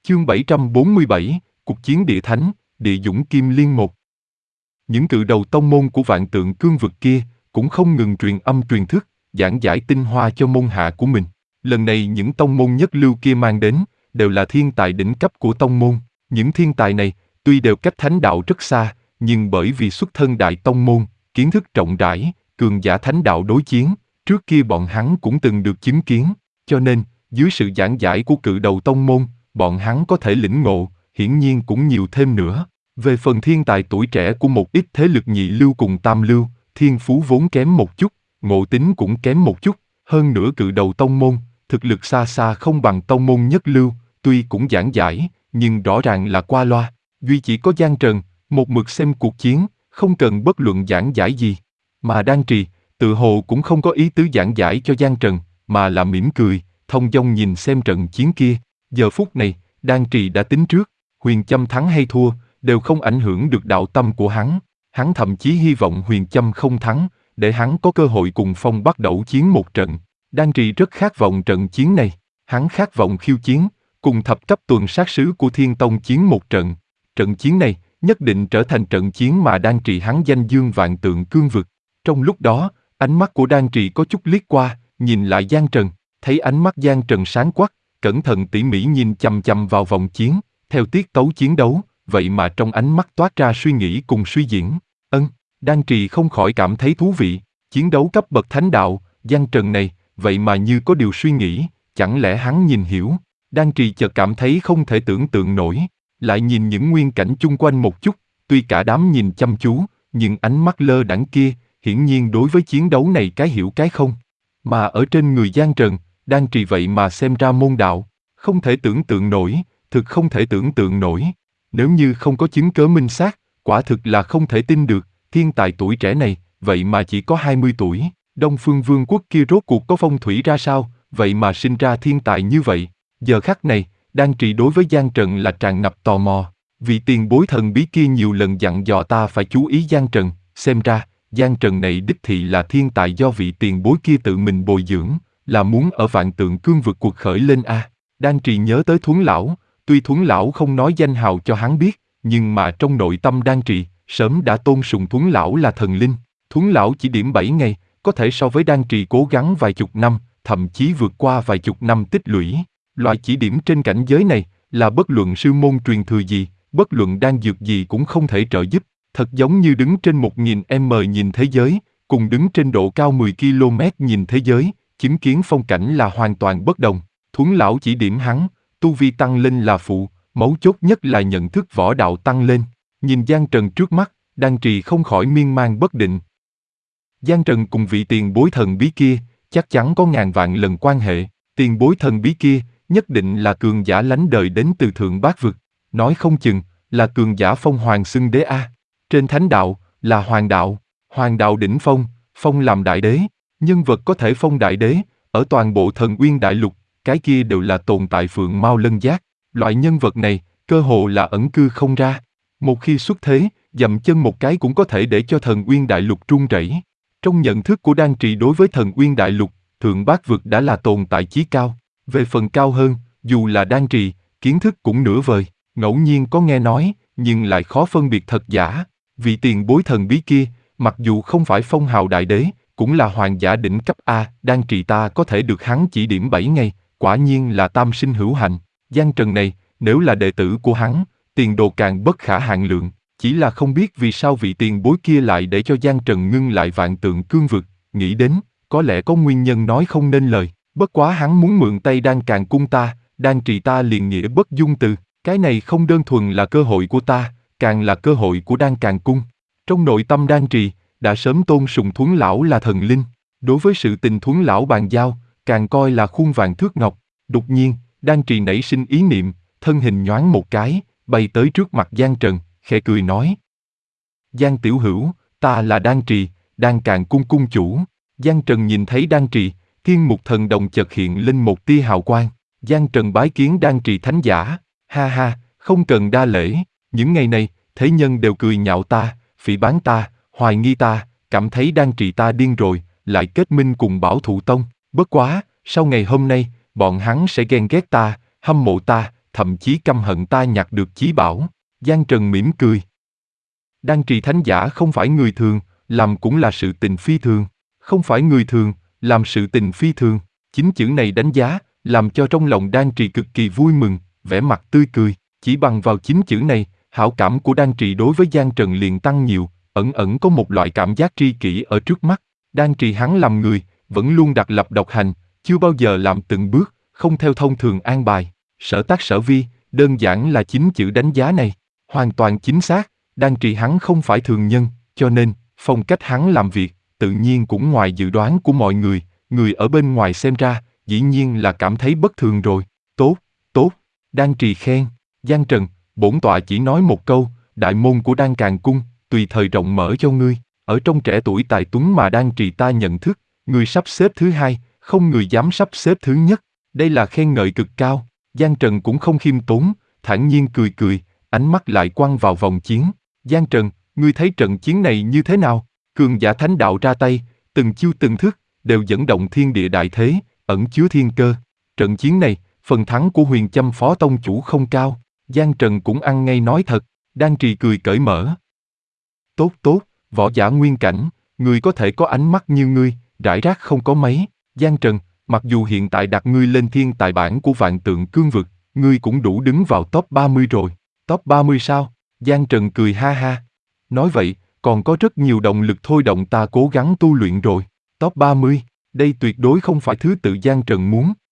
Chương 747, Cuộc chiến địa thánh, địa dũng kim liên 1. Những cự đầu tông môn của vạn tượng cương vực kia cũng không ngừng truyền âm truyền thức, giảng giải tinh hoa cho môn hạ của mình. Lần này những tông môn nhất lưu kia mang đến đều là thiên tài đỉnh cấp của tông môn. Những thiên tài này tuy đều cách thánh đạo rất xa, nhưng bởi vì xuất thân đại tông môn, kiến thức rộng rãi, cường giả thánh đạo đối chiến, trước kia bọn hắn cũng từng được chứng kiến, cho nên dưới sự giảng giải của cự đầu tông môn, bọn hắn có thể lĩnh ngộ, hiển nhiên cũng nhiều thêm nữa. Về phần thiên tài tuổi trẻ của một ít thế lực nhị lưu cùng tam lưu, thiên phú vốn kém một chút, ngộ tính cũng kém một chút, hơn nữa cự đầu tông môn, thực lực xa xa không bằng tông môn nhất lưu, tuy cũng giảng giải, nhưng rõ ràng là qua loa. Duy chỉ có Giang Trần, một mực xem cuộc chiến, không cần bất luận giảng giải gì. Mà Đan Trì, tự hồ cũng không có ý tứ giảng giải cho Giang Trần, mà là mỉm cười, thông dong nhìn xem trận chiến kia. Giờ phút này, Đan Trì đã tính trước, Huyền Châm thắng hay thua, đều không ảnh hưởng được đạo tâm của hắn. Hắn thậm chí hy vọng Huyền Châm không thắng, để hắn có cơ hội cùng Phong bắt đầu chiến một trận. Đan Trì rất khát vọng trận chiến này, hắn khát vọng khiêu chiến, cùng thập cấp tuần sát sứ của Thiên Tông chiến một trận. Trận chiến này nhất định trở thành trận chiến mà Đan Trì hắn danh dương vạn tượng cương vực. Trong lúc đó, ánh mắt của Đan Trì có chút liếc qua, nhìn lại Giang Trần, thấy ánh mắt Giang Trần sáng quắc, cẩn thận tỉ mỉ nhìn chằm chằm vào vòng chiến, theo tiết tấu chiến đấu, vậy mà trong ánh mắt toát ra suy nghĩ cùng suy diễn. Đan Trì không khỏi cảm thấy thú vị, chiến đấu cấp bậc thánh đạo, Giang Trần này, vậy mà như có điều suy nghĩ, chẳng lẽ hắn nhìn hiểu. Đan Trì chợt cảm thấy không thể tưởng tượng nổi, lại nhìn những nguyên cảnh chung quanh một chút, tuy cả đám nhìn chăm chú, nhưng ánh mắt lơ đãng kia, hiển nhiên đối với chiến đấu này cái hiểu cái không. Mà ở trên người Giang Trần, Đan Trì vậy mà xem ra môn đạo, không thể tưởng tượng nổi, thực không thể tưởng tượng nổi. Nếu như không có chứng cớ minh xác, quả thực là không thể tin được, thiên tài tuổi trẻ này, vậy mà chỉ có 20 tuổi, Đông Phương Vương quốc kia rốt cuộc có phong thủy ra sao, vậy mà sinh ra thiên tài như vậy. Giờ khắc này, Đan Trì đối với Giang Trần là tràn ngập tò mò, vì tiền bối thần bí kia nhiều lần dặn dò ta phải chú ý Giang Trần, xem ra, Giang Trần này đích thị là thiên tài do vị tiền bối kia tự mình bồi dưỡng, là muốn ở vạn tượng cương vực cuộc khởi lên a. Đan Trì nhớ tới Thuấn Lão, tuy Thuấn Lão không nói danh hào cho hắn biết, nhưng mà trong nội tâm Đan Trì, sớm đã tôn sùng Thuấn Lão là thần linh. Thuấn Lão chỉ điểm 7 ngày, có thể so với Đan Trì cố gắng vài chục năm, thậm chí vượt qua vài chục năm tích lũy. Loại chỉ điểm trên cảnh giới này, là bất luận sư môn truyền thừa gì, bất luận đan dược gì cũng không thể trợ giúp, thật giống như đứng trên 1000m nhìn thế giới, cùng đứng trên độ cao 10 km nhìn thế giới, chứng kiến phong cảnh là hoàn toàn bất đồng. Thuấn Lão chỉ điểm hắn, tu vi tăng lên là phụ, mấu chốt nhất là nhận thức võ đạo tăng lên. Nhìn Giang Trần trước mắt, Đan Trì không khỏi miên man bất định. Giang Trần cùng vị tiền bối thần bí kia, chắc chắn có ngàn vạn lần quan hệ. Tiền bối thần bí kia, nhất định là cường giả lánh đời đến từ thượng bát vực, nói không chừng, là cường giả phong hoàng xưng đế a. Trên thánh đạo, là hoàng đạo đỉnh phong, phong làm đại đế, nhân vật có thể phong đại đế, ở toàn bộ thần uyên đại lục, cái kia đều là tồn tại phượng mao lân giác. Loại nhân vật này, cơ hồ là ẩn cư không ra. Một khi xuất thế, dậm chân một cái cũng có thể để cho thần uyên đại lục rung rẩy. Trong nhận thức của Đan Trì đối với thần uyên đại lục, thượng bát vực đã là tồn tại chí cao. Về phần cao hơn, dù là Đan Trì, kiến thức cũng nửa vời, ngẫu nhiên có nghe nói, nhưng lại khó phân biệt thật giả. Vị tiền bối thần bí kia, mặc dù không phải phong hào đại đế, cũng là hoàng giả đỉnh cấp A. Đan Trì ta có thể được hắn chỉ điểm 7 ngày, quả nhiên là tam sinh hữu hạnh. Giang Trần này, nếu là đệ tử của hắn, tiền đồ càng bất khả hạn lượng. Chỉ là không biết vì sao vị tiền bối kia lại để cho Giang Trần ngưng lại vạn tượng cương vực, nghĩ đến, có lẽ có nguyên nhân nói không nên lời. Bất quá hắn muốn mượn tay Đan Càn cung ta, Đan Trì ta liền nghĩa bất dung từ, cái này không đơn thuần là cơ hội của ta, càng là cơ hội của Đan Càn cung. Trong nội tâm Đan Trì, đã sớm tôn sùng Thuấn Lão là thần linh, đối với sự tình Thuấn Lão bàn giao, càng coi là khuôn vàng thước ngọc. Đột nhiên, Đan Trì nảy sinh ý niệm, thân hình nhoáng một cái, bay tới trước mặt Giang Trần, khẽ cười nói: Giang tiểu hữu, ta là Đan Trì, Đan Càn cung cung chủ. Giang Trần nhìn thấy Đan Trì, thiên mục thần đồng chợt hiện lên một tia hào quang. Giang Trần bái kiến Đan Trì thánh giả, ha ha, không cần đa lễ. Những ngày này, thế nhân đều cười nhạo ta, phỉ báng ta, hoài nghi ta, cảm thấy Đan Trì ta điên rồi, lại kết minh cùng Bảo Thụ Tông. Bất quá, sau ngày hôm nay, bọn hắn sẽ ghen ghét ta, hâm mộ ta, thậm chí căm hận ta nhặt được chí bảo. Giang Trần mỉm cười. Đan trì thánh giả không phải người thường, làm cũng là sự tình phi thường. Không phải người thường, làm sự tình phi thường. Chính chữ này đánh giá, làm cho trong lòng Đan trì cực kỳ vui mừng, vẻ mặt tươi cười. Chỉ bằng vào chính chữ này, hảo cảm của Đan trì đối với Giang Trần liền tăng nhiều, ẩn ẩn có một loại cảm giác tri kỷ ở trước mắt. Đan trì hắn làm người, vẫn luôn đặc lập độc hành, chưa bao giờ làm từng bước, không theo thông thường an bài. Sở tác sở vi, đơn giản là chính chữ đánh giá này. Hoàn toàn chính xác, Đan trì hắn không phải thường nhân, cho nên, phong cách hắn làm việc, tự nhiên cũng ngoài dự đoán của mọi người, người ở bên ngoài xem ra, dĩ nhiên là cảm thấy bất thường rồi. Tốt, tốt, Đan trì khen. Giang Trần, bổn tọa chỉ nói một câu, đại môn của Đan Càn Cung, tùy thời rộng mở cho ngươi. Ở trong trẻ tuổi tài tuấn mà Đan trì ta nhận thức, ngươi sắp xếp thứ hai, không người dám sắp xếp thứ nhất. Đây là khen ngợi cực cao. Giang Trần cũng không khiêm tốn, thản nhiên cười cười, ánh mắt lại quăng vào vòng chiến. Giang Trần, ngươi thấy trận chiến này như thế nào? Cường giả thánh đạo ra tay, từng chiêu từng thức, đều dẫn động thiên địa đại thế, ẩn chứa thiên cơ. Trận chiến này, phần thắng của Huyền Châm phó tông chủ không cao. Giang Trần cũng ăn ngay nói thật. Đan trì cười cởi mở. Tốt tốt, võ giả nguyên cảnh, ngươi có thể có ánh mắt như ngươi, rải rác không có mấy. Giang Trần, mặc dù hiện tại đặt ngươi lên thiên tài bảng của vạn tượng cương vực, ngươi cũng đủ đứng vào top 30 rồi. Top 30 sao? Giang Trần cười ha ha. Nói vậy, còn có rất nhiều động lực thôi động ta cố gắng tu luyện rồi. Top 30, đây tuyệt đối không phải thứ tự Giang Trần muốn,